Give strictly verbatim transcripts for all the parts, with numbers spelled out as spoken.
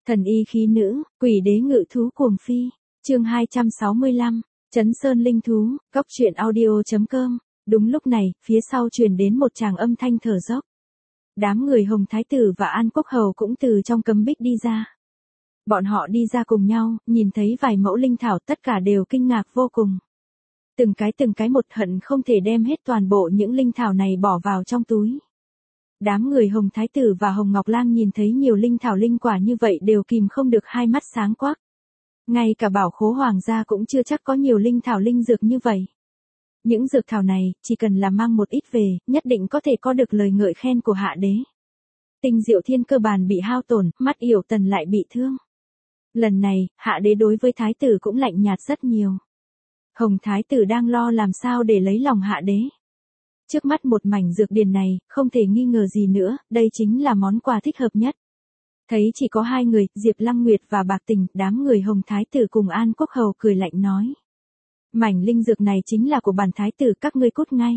Thần y khí nữ, quỷ đế ngự thú cuồng phi. Chương hai trăm sáu mươi lăm, Trấn Sơn linh thú, cóc truyện audio chấm com. Đúng lúc này, phía sau truyền đến một tràng âm thanh thở dốc. Đám người Hồng Thái Tử và An Quốc Hầu cũng từ trong cấm bích đi ra. Bọn họ đi ra cùng nhau, nhìn thấy vài mẫu linh thảo tất cả đều kinh ngạc vô cùng. Từng cái từng cái một hận không thể đem hết toàn bộ những linh thảo này bỏ vào trong túi. Đám người Hồng Thái Tử và Hồng Ngọc Lang nhìn thấy nhiều linh thảo linh quả như vậy đều kìm không được hai mắt sáng quắc. Ngay cả bảo khố hoàng gia cũng chưa chắc có nhiều linh thảo linh dược như vậy. Những dược thảo này, chỉ cần là mang một ít về, nhất định có thể có được lời ngợi khen của hạ đế. Tinh Diệu Thiên cơ bản bị hao tổn, mắt Yểu Tần lại bị thương. Lần này, hạ đế đối với thái tử cũng lạnh nhạt rất nhiều. Hồng Thái Tử đang lo làm sao để lấy lòng hạ đế. Trước mắt một mảnh dược điền này, không thể nghi ngờ gì nữa, đây chính là món quà thích hợp nhất. Thấy chỉ có hai người, Diệp Lăng Nguyệt và Bạc Tình, đám người Hồng Thái Tử cùng An Quốc Hầu cười lạnh nói. Mảnh linh dược này chính là của bản thái tử, các ngươi cút ngay.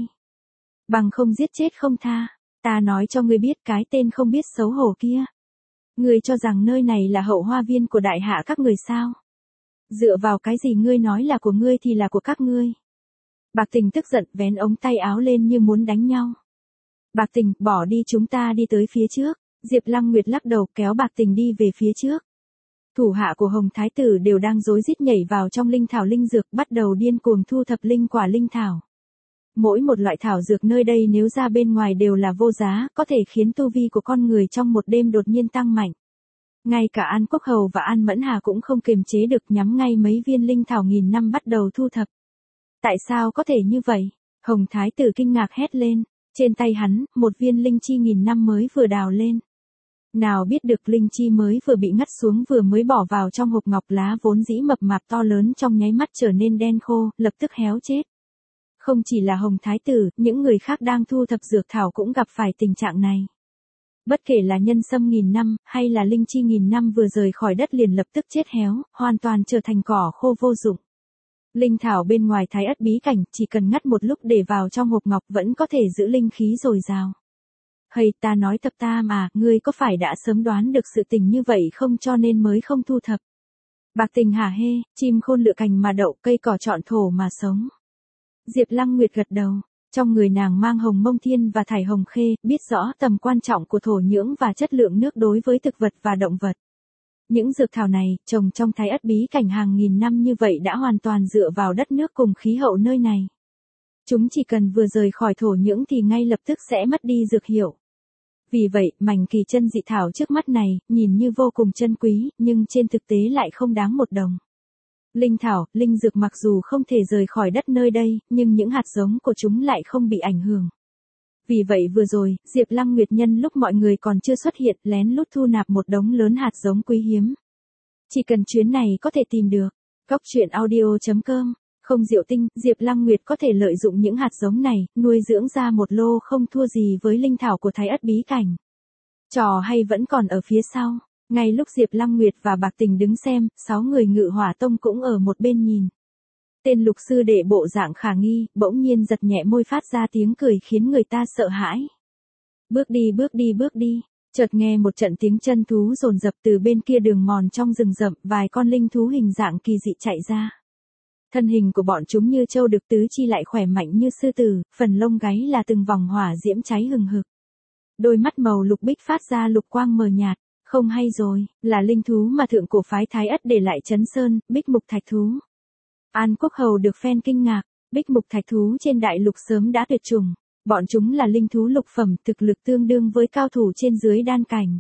Bằng không giết chết không tha, ta nói cho ngươi biết cái tên không biết xấu hổ kia. Ngươi cho rằng nơi này là hậu hoa viên của đại hạ các người sao? Dựa vào cái gì ngươi nói là của ngươi thì là của các ngươi? Bạc Tình tức giận vén ống tay áo lên như muốn đánh nhau. Bạc Tình, bỏ đi, chúng ta đi tới phía trước. Diệp Lăng Nguyệt lắc đầu kéo Bạc Tình đi về phía trước. Thủ hạ của Hồng Thái Tử đều đang rối rít nhảy vào trong linh thảo linh dược, bắt đầu điên cuồng thu thập linh quả linh thảo. Mỗi một loại thảo dược nơi đây nếu ra bên ngoài đều là vô giá, có thể khiến tu vi của con người trong một đêm đột nhiên tăng mạnh. Ngay cả An Quốc Hầu và An Mẫn Hà cũng không kiềm chế được, nhắm ngay mấy viên linh thảo nghìn năm bắt đầu thu thập. Tại sao có thể như vậy? Hồng Thái Tử kinh ngạc hét lên. Trên tay hắn, một viên linh chi nghìn năm mới vừa đào lên. Nào biết được linh chi mới vừa bị ngắt xuống vừa mới bỏ vào trong hộp ngọc, lá vốn dĩ mập mạp to lớn trong nháy mắt trở nên đen khô, lập tức héo chết. Không chỉ là Hồng Thái Tử, những người khác đang thu thập dược thảo cũng gặp phải tình trạng này. Bất kể là nhân sâm nghìn năm, hay là linh chi nghìn năm vừa rời khỏi đất liền lập tức chết héo, hoàn toàn trở thành cỏ khô vô dụng. Linh thảo bên ngoài Thái Ất bí cảnh, chỉ cần ngắt một lúc để vào trong hộp ngọc vẫn có thể giữ linh khí dồi dào. Hay ta nói tập ta mà, ngươi có phải đã sớm đoán được sự tình như vậy không cho nên mới không thu thập? Bạc Tình hả hê, chim khôn lựa cành mà đậu, cây cỏ chọn thổ mà sống. Diệp Lăng Nguyệt gật đầu, trong người nàng mang hồng mông thiên và thải hồng khê, biết rõ tầm quan trọng của thổ nhưỡng và chất lượng nước đối với thực vật và động vật. Những dược thảo này, trồng trong Thái Ất bí cảnh hàng nghìn năm như vậy đã hoàn toàn dựa vào đất nước cùng khí hậu nơi này. Chúng chỉ cần vừa rời khỏi thổ nhưỡng thì ngay lập tức sẽ mất đi dược hiệu. Vì vậy, mảnh kỳ chân dị thảo trước mắt này, nhìn như vô cùng chân quý, nhưng trên thực tế lại không đáng một đồng. Linh thảo, linh dược mặc dù không thể rời khỏi đất nơi đây, nhưng những hạt giống của chúng lại không bị ảnh hưởng. Vì vậy vừa rồi, Diệp Lăng Nguyệt nhân lúc mọi người còn chưa xuất hiện, lén lút thu nạp một đống lớn hạt giống quý hiếm. Chỉ cần chuyến này có thể tìm được. Cóc truyện audio chấm com. Không Diệu Tinh, Diệp Lăng Nguyệt có thể lợi dụng những hạt giống này, nuôi dưỡng ra một lô không thua gì với linh thảo của Thái Ất bí cảnh. Trò hay vẫn còn ở phía sau. Ngay lúc Diệp Lăng Nguyệt và Bạc Tình đứng xem, sáu người Ngự Hỏa Tông cũng ở một bên nhìn. Tên lục sư đệ bộ dạng khả nghi, bỗng nhiên giật nhẹ môi phát ra tiếng cười khiến người ta sợ hãi. Bước đi bước đi bước đi, chợt nghe một trận tiếng chân thú dồn dập từ bên kia đường mòn trong rừng rậm, vài con linh thú hình dạng kỳ dị chạy ra. Thân hình của bọn chúng như trâu đực, tứ chi lại khỏe mạnh như sư tử, phần lông gáy là từng vòng hỏa diễm cháy hừng hực. Đôi mắt màu lục bích phát ra lục quang mờ nhạt, không hay rồi, là linh thú mà thượng cổ phái Thái Ất để lại Trấn Sơn, Bích Mục Thạch Thú. An Quốc Hầu được phen kinh ngạc, Bích Mục Thạch Thú trên đại lục sớm đã tuyệt chủng, bọn chúng là linh thú lục phẩm, thực lực tương đương với cao thủ trên dưới đan cảnh.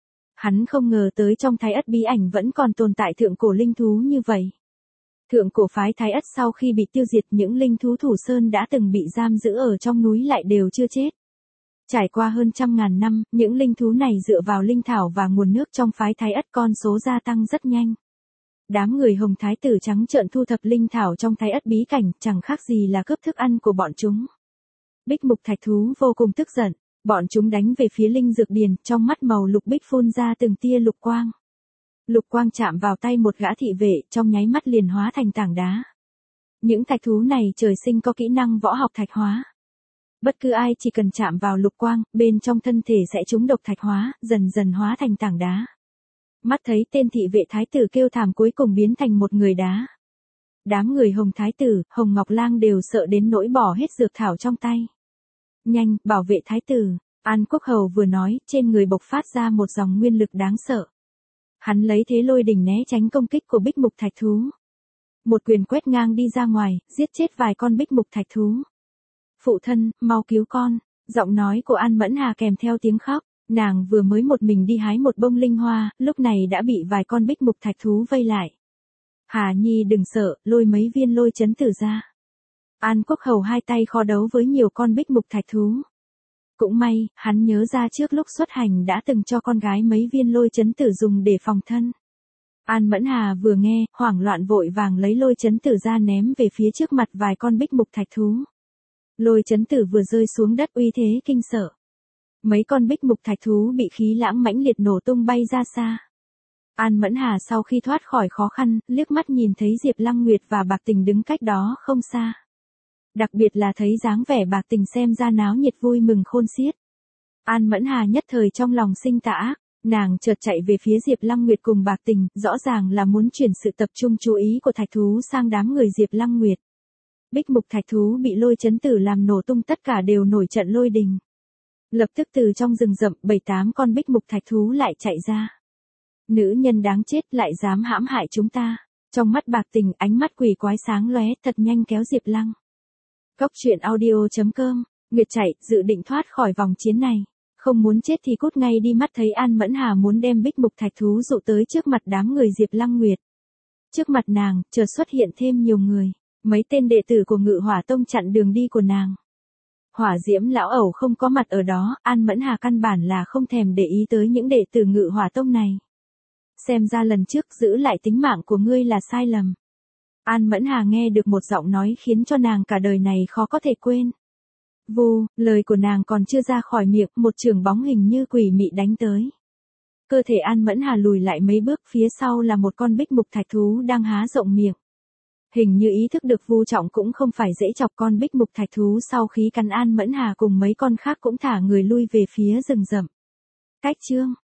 Hắn không ngờ tới trong Thái Ất bí ảnh vẫn còn tồn tại thượng cổ linh thú như vậy. Thượng cổ phái Thái Ất sau khi bị tiêu diệt, những linh thú thủ sơn đã từng bị giam giữ ở trong núi lại đều chưa chết. Trải qua hơn trăm ngàn năm, những linh thú này dựa vào linh thảo và nguồn nước trong phái Thái Ất con số gia tăng rất nhanh. Đám người Hồng Thái Tử trắng trợn thu thập linh thảo trong Thái Ất bí cảnh, chẳng khác gì là cướp thức ăn của bọn chúng. Bích Mục Thạch Thú vô cùng tức giận, bọn chúng đánh về phía linh dược điền, trong mắt màu lục bích phun ra từng tia lục quang. Lục quang chạm vào tay một gã thị vệ, trong nháy mắt liền hóa thành tảng đá. Những thạch thú này trời sinh có kỹ năng võ học thạch hóa. Bất cứ ai chỉ cần chạm vào lục quang, bên trong thân thể sẽ trúng độc thạch hóa, dần dần hóa thành tảng đá. Mắt thấy tên thị vệ thái tử kêu thảm cuối cùng biến thành một người đá. Đám người Hồng thái tử, Hồng Ngọc Lang đều sợ đến nỗi bỏ hết dược thảo trong tay. Nhanh, bảo vệ thái tử, An Quốc Hầu vừa nói, trên người bộc phát ra một dòng nguyên lực đáng sợ. Hắn lấy thế lôi đình né tránh công kích của bích mục thạch thú. Một quyền quét ngang đi ra ngoài, giết chết vài con bích mục thạch thú. Phụ thân, mau cứu con, giọng nói của An Mẫn Hà kèm theo tiếng khóc. Nàng vừa mới một mình đi hái một bông linh hoa, lúc này đã bị vài con bích mục thạch thú vây lại. Hà Nhi đừng sợ, lôi mấy viên lôi chấn tử ra. An Quốc Hầu hai tay kho đấu với nhiều con bích mục thạch thú. Cũng may, hắn nhớ ra trước lúc xuất hành đã từng cho con gái mấy viên lôi chấn tử dùng để phòng thân. An Mẫn Hà vừa nghe, hoảng loạn vội vàng lấy lôi chấn tử ra ném về phía trước mặt vài con bích mục thạch thú. Lôi chấn tử vừa rơi xuống đất uy thế kinh sợ. Mấy con bích mục thạch thú bị khí lãng mãnh liệt nổ tung bay ra xa. An Mẫn Hà sau khi thoát khỏi khó khăn, liếc mắt nhìn thấy Diệp Lăng Nguyệt và Bạc Tình đứng cách đó không xa. Đặc biệt là thấy dáng vẻ Bạc Tình xem ra náo nhiệt vui mừng khôn xiết. An Mẫn Hà nhất thời trong lòng sinh tà ác, nàng chợt chạy về phía Diệp Lăng Nguyệt cùng Bạc Tình, rõ ràng là muốn chuyển sự tập trung chú ý của thạch thú sang đám người Diệp Lăng Nguyệt. Bích mục thạch thú bị lôi chấn tử làm nổ tung tất cả đều nổi trận lôi đình. Lập tức từ trong rừng rậm bảy tám con bích mục thạch thú lại chạy ra. Nữ nhân đáng chết lại dám hãm hại chúng ta. Trong mắt Bạc Tình ánh mắt quỷ quái sáng lóe thật nhanh kéo Diệp Lăng. Cốc truyện audio chấm com, Nguyệt chạy, dự định thoát khỏi vòng chiến này. Không muốn chết thì cút ngay đi. Mắt thấy An Mẫn Hà muốn đem bích mục thạch thú dụ tới trước mặt đám người Diệp Lăng Nguyệt. Trước mặt nàng, chợt xuất hiện thêm nhiều người. Mấy tên đệ tử của Ngự Hỏa Tông chặn đường đi của nàng. Hỏa Diễm lão ẩu không có mặt ở đó, An Mẫn Hà căn bản là không thèm để ý tới những đệ tử Ngự Hỏa Tông này. Xem ra lần trước giữ lại tính mạng của ngươi là sai lầm. An Mẫn Hà nghe được một giọng nói khiến cho nàng cả đời này khó có thể quên. Vù, lời của nàng còn chưa ra khỏi miệng, một chưởng bóng hình như quỷ mị đánh tới. Cơ thể An Mẫn Hà lùi lại mấy bước, phía sau là một con bích mục thạch thú đang há rộng miệng. Hình như ý thức được Vu Trọng cũng không phải dễ chọc, con bích mục thạch thú sau khi cắn An Mẫn Hà cùng mấy con khác cũng thả người lui về phía rừng rậm. Cách chương